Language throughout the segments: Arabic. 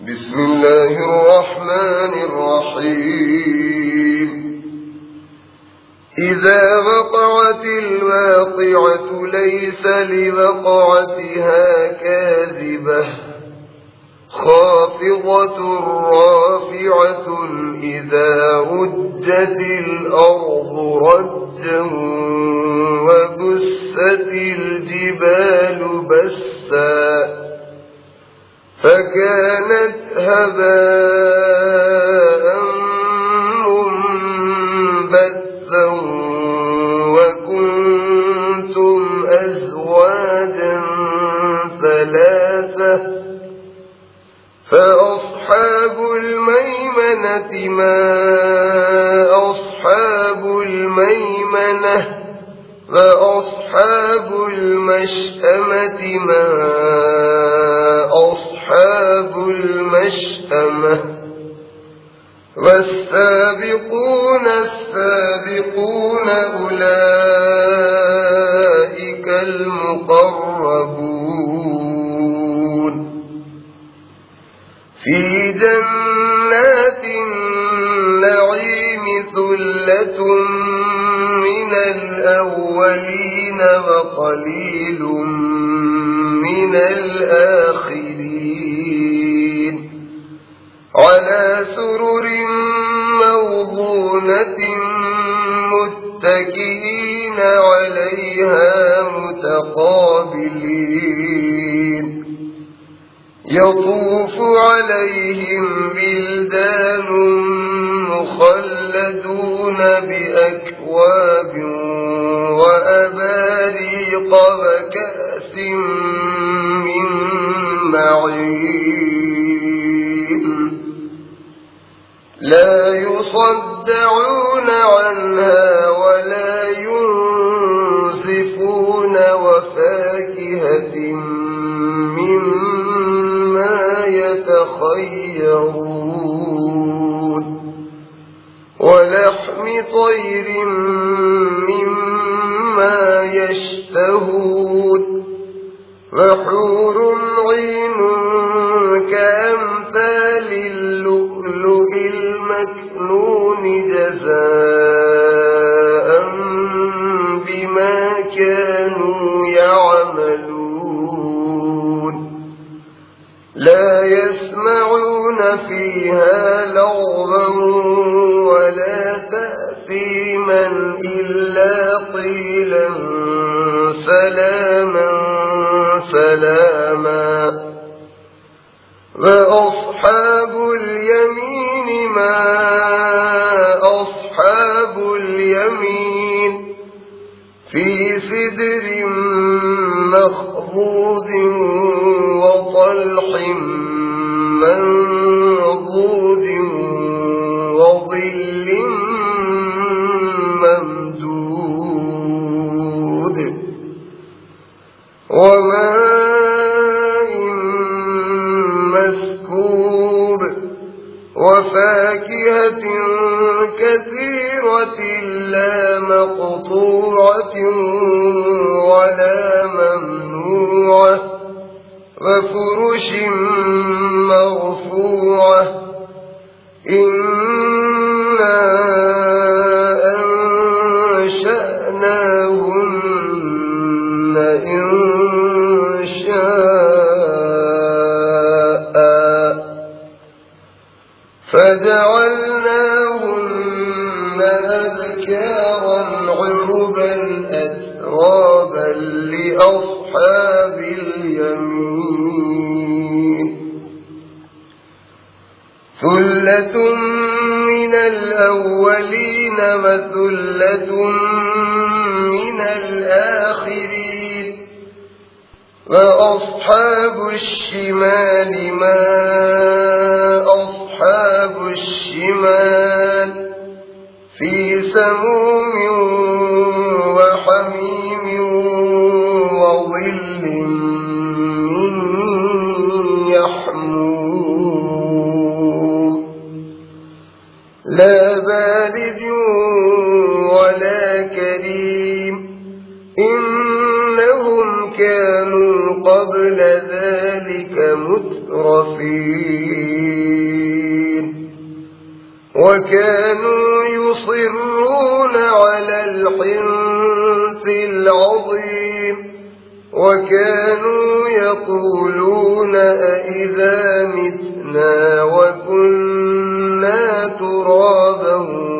بسم الله الرحمن الرحيم إذا وقعت الواقعة ليس لوقعتها كاذبة خافضة رافعة إذا رجت الأرض رجا وبست الجبال بسا فكانت هباء منبثا وكنتم أزواجا ثلاثة فأصحاب الميمنة ما أصحاب الميمنة وأصحاب المشأمة ما أصحاب المشأمة والسابقون السابقون أولئك المقربون في جنات النعيم ثلة من الأولين وقليل من الآخرين على سرر موضونة متكئين عليها متقابلين يطوف عليهم بلدان مخلدون بأكواب وأباريق وكأس من معين لا يصدعون عنها ولا ينزفون وفاكهة مما يتخيرون ولحم طير مما يشتهون وحور عين كأمثال اللؤلؤ المكنون جزاء بما كانوا يعملون لا يسمعون فيها لغوا ولا تأثيما إلا قيلا سلاما سلاما وأصحاب اليمين ما أصحاب اليمين في سدر مخضود وطلح منضود وظل ممدود وماء مسكوب وفاكهة كثيرة لا مقطوعة ولا ممنوعة وفرش مرفوعة إنا أنشأناهن إنشاء فجعلناهن أذكارا عربا أترابا لأصحاب اليمين ثلة من الأولين وثلة من الآخرين وأصحاب الشمال ما أصحاب الشمال في سموم وحميم وظل من يحموم لا بارد ولا كريم إنهم كانوا قبل ذلك مترفين المترفين وكانوا يصرون على الحنث العظيم وكانوا يقولون أئذا متنا وكنا ترابا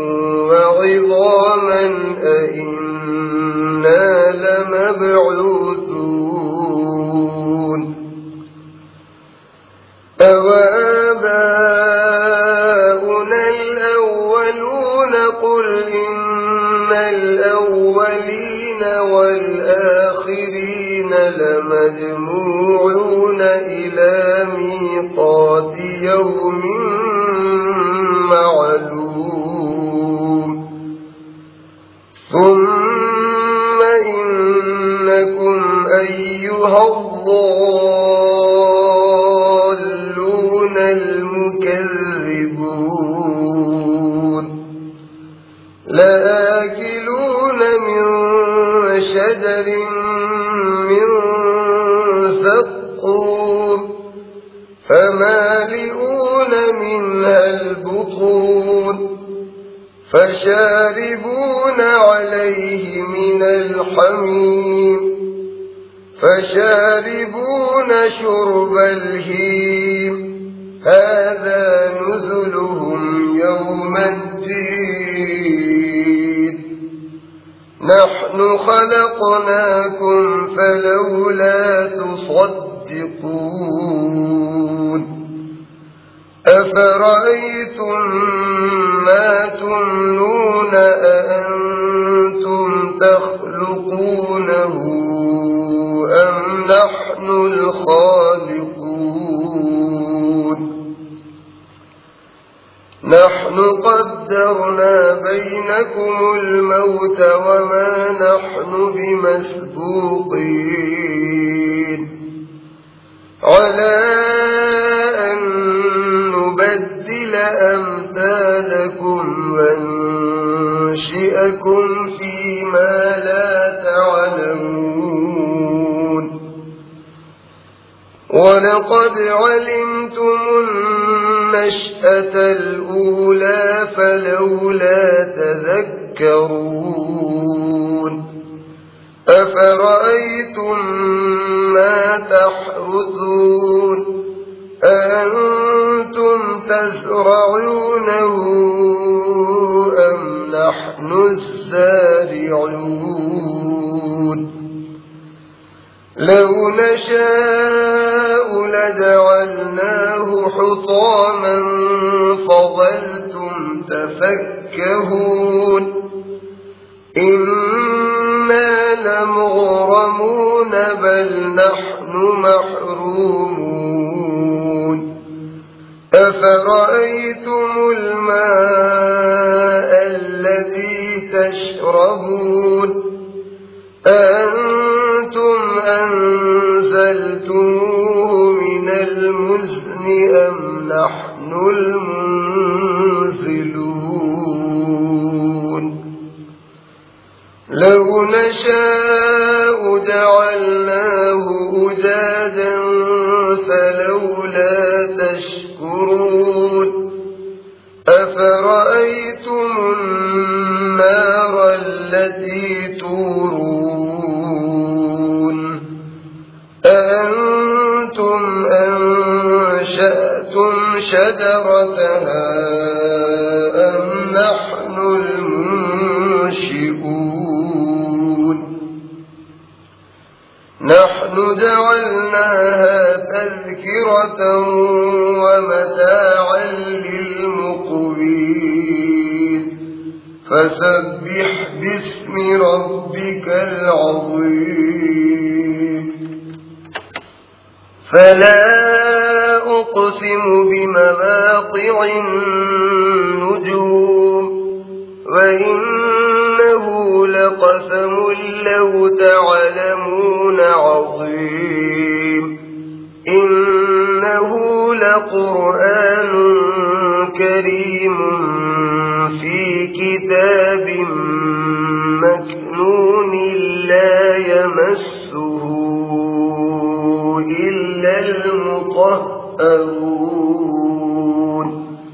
وعظاما أئنا لمبعوثون أوآباؤنا الأولون قل إن الأولين والآخرين لمجموعون إلى ميقات يوم معلوم ثم إنكم أيها الضالون المكذبون لآكلون من شجر من زقوم فمالئون منها البطون فشاربون عليه من الحميم فشاربون شرب الهيم هذا نزلهم يوم الدين نحن خلقناكم فلولا تصدقون أفرأيتم ما تمنون أأنتم تخلقونه أم نحن الخالقون نحن قدرنا بينكم الموت وما نحن بمسبوقين على أن نبدل أمثالكم وننشئكم فيما لا تعلمون ولقد علمتم النشأة الأولى فلولا تذكرون أفرأيتم ما تحرثون أأنتم تزرعونه أم نحن الزارعون لو نشاء لجعلناه حطاما فظلتم تفكهون إنا لمغرمون بل نحن محرومون أفرأيتم الماء الذي تشربون أأنتم أنزلتموه من المزن أم نحن المنزلون لو نشاء جعلناه أجاجا فلولا تشكرون أفرأيتم النار التي تورون أأنتم أنشأتم شجرتها أم نحن المنشئون نحن جعلناها تذكرة ومتاعا للمقوين فسبح باسم ربك العظيم فلا أقسم بمواقع النجوم وإنه لقسم لو تعلمون عظيم إنه لقرآن كريم في كتاب مكنون لا يمسه إلا المطهرون يسأرون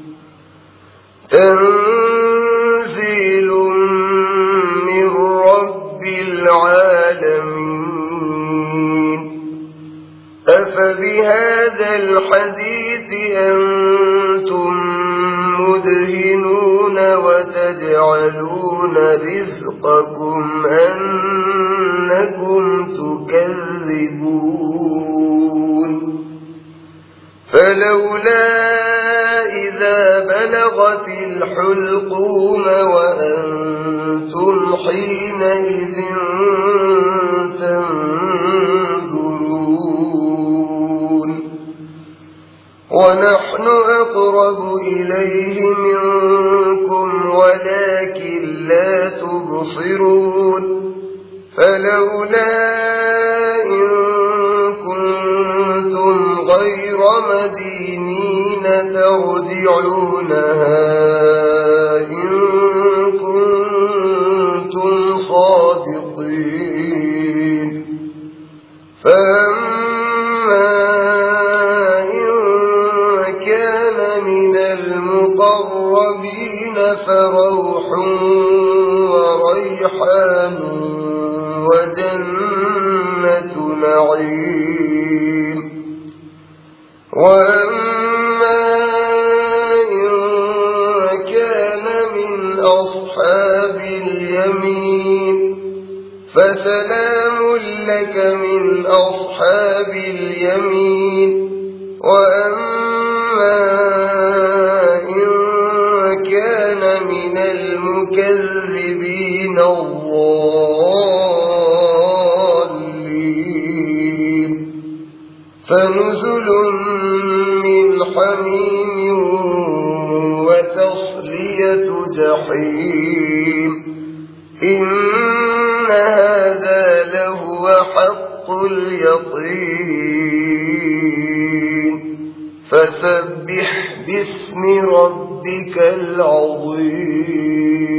تنزيل من رب العالمين أفبهذا الحديث أنتم مدهنون وتجعلون رزقكم أنكم تكذبون فلولا إذا بلغت الحلقوم وأنتم حينئذ تنظرون ونحن أقرب إليه منكم ولكن لا تبصرون فلولا إن كنتم غير مدينين ترجعونها إن كنتم صادقين فأما إن كان من المقربين فروح وريحان وجنة نعيم وأما إن كان من أصحاب اليمين فسلام لك من أصحاب اليمين وأما إن كان من المكذبين الضالين فنزل من حميم وتصلية جحيم إن هذا لهو حق اليقين فسبح باسم ربك العظيم